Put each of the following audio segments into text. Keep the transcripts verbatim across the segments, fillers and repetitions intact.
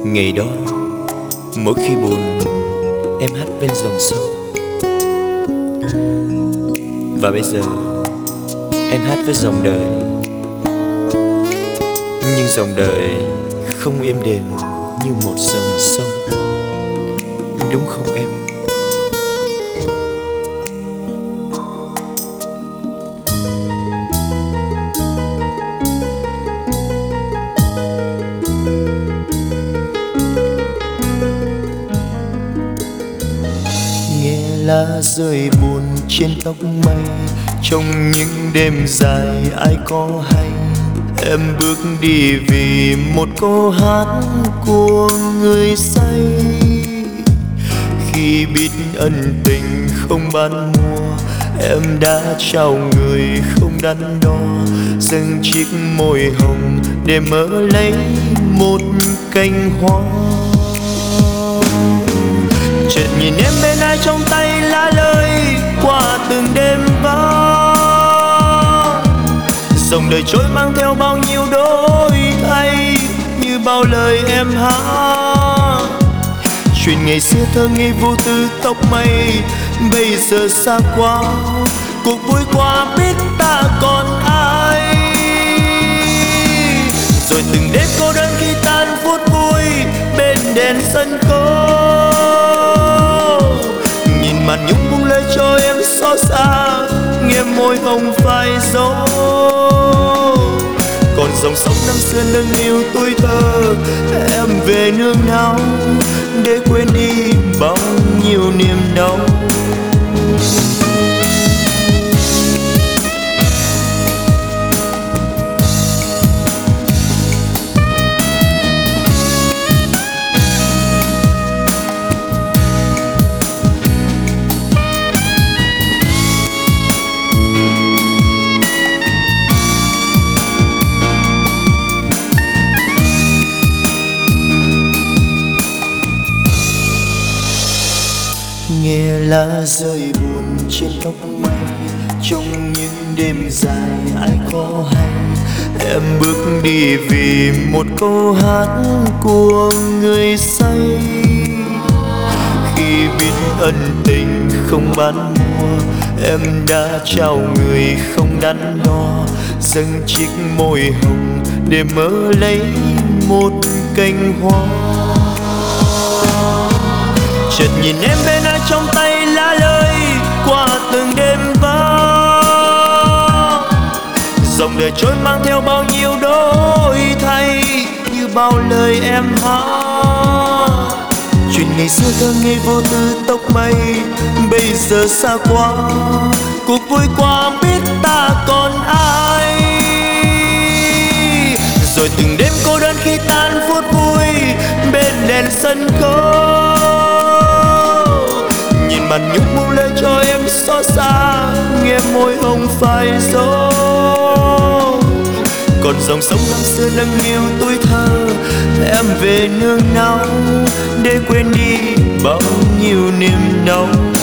Ngày đó mỗi khi buồn em hát bên dòng sông, và bây giờ em hát với dòng đời. Nhưng dòng đời không êm đềm như một dòng sông, đúng không em? Nghe lá rơi buồn trên tóc mây, trong những đêm dài ai có hay em bước đi vì một câu hát của người say. Khi biết ân tình không bán mua, em đã trao người không đắn đo, dâng chiếc môi hồng để mơ lấy một cành hoa. Chợt nhìn em bên ai trong tay lá lơi qua từng đêm vắng, dòng đời trôi mang theo bao nhiêu đổi thay như bao lời em hát. Chuyện ngày xưa thơ ngây vô tư tóc mây, bây giờ xa quá, cuộc vui qua biết ta còn ai. Rồi từng đêm cô đơn khi tan phút vui bên đèn sân khấu, nhìn màn nhung buông lời cho em xót xa, nghe môi hồng phai dấu. Còn dòng sông năm xưa nâng niu tuổi thơ, em về nương náu để quên đi bao nhiêu niềm đau. Nghe lá rơi buồn trên tóc mây, trong những đêm dài ai có hay em bước đi vì một câu hát của người say. Khi biết ân tình không bán mua, em đã trao người không đắn đo, dâng chiếc môi hồng để mơ lấy một cành hoa. Chợt nhìn em bên ai trong tay lá lơi qua từng đêm vắng, dòng đời trôi mang theo bao nhiêu đổi thay như bao lời em hát. Chuyện ngày xưa thơ ngây vô tư tóc mây, bây giờ xa quá, cuộc vui qua biết ta còn ai. Rồi từng đêm cô đơn khi tan phút vui bên đèn sân khấu, màn nhung buông lời cho em xót xa, nghe môi hồng phai dấu. Còn dòng sông năm xưa nâng niu tuổi thơ, em về nương náu để quên đi bao nhiêu niềm đau.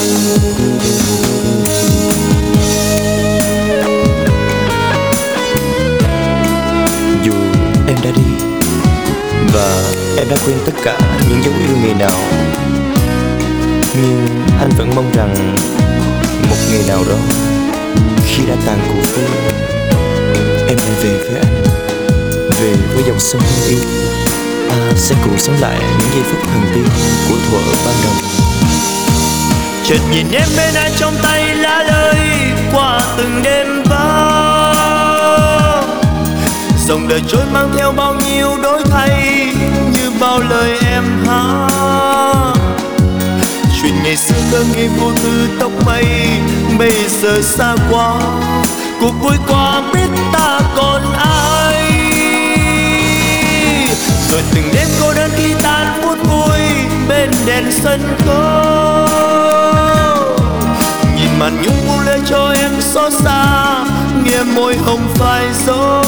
Dù em đã đi và em đã quên tất cả những dấu yêu ngày nào, nhưng anh vẫn mong rằng một ngày nào đó khi đã tàn cuộc vui, em hãy về với anh, về với dòng sông thân yêu. Ta sẽ cùng sống lại những giây phút thần tiên của thuở ban đầu. Chợt nhìn em bên ai trong tay lá lơi qua từng đêm vắng, dòng đời trôi mang theo bao nhiêu đổi thay như bao lời em hát. Chuyện ngày xưa thơ ngây vô tư tóc mây, bây giờ xa quá, cuộc vui qua biết ta còn ai. Rồi từng đêm cô đơn khi tan phút vui bên đèn sân khấu, nhìn màn nhung buông lời cho em xót xa, nghe môi hồng phai dấu.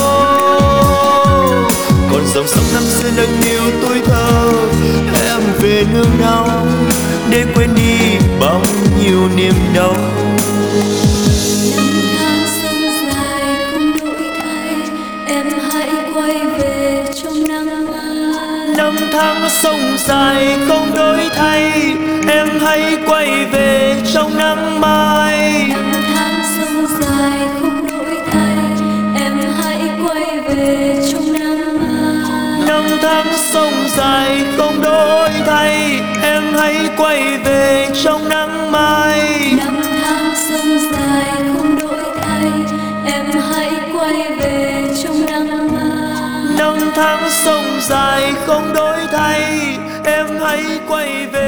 Còn dòng sông năm xưa nâng niu tuổi thơ, em về nương náu để quên đi bao nhiêu niềm đau. Năm tháng sông dài không đổi thay, em hãy quay về trong nắng mai. Năm tháng sông dài không đổi thay, em hãy quay về trong nắng mai. Năm tháng sông dài không đổi thay, em hãy quay về trong nắng mai. Năm tháng sông dài không đổi thay, em hãy quay về trong nắng mai. Năm tháng sông dài không đổi thay, em hãy quay về trong nắng mai. Năm tháng sông dài không đổi thay, em hãy quay về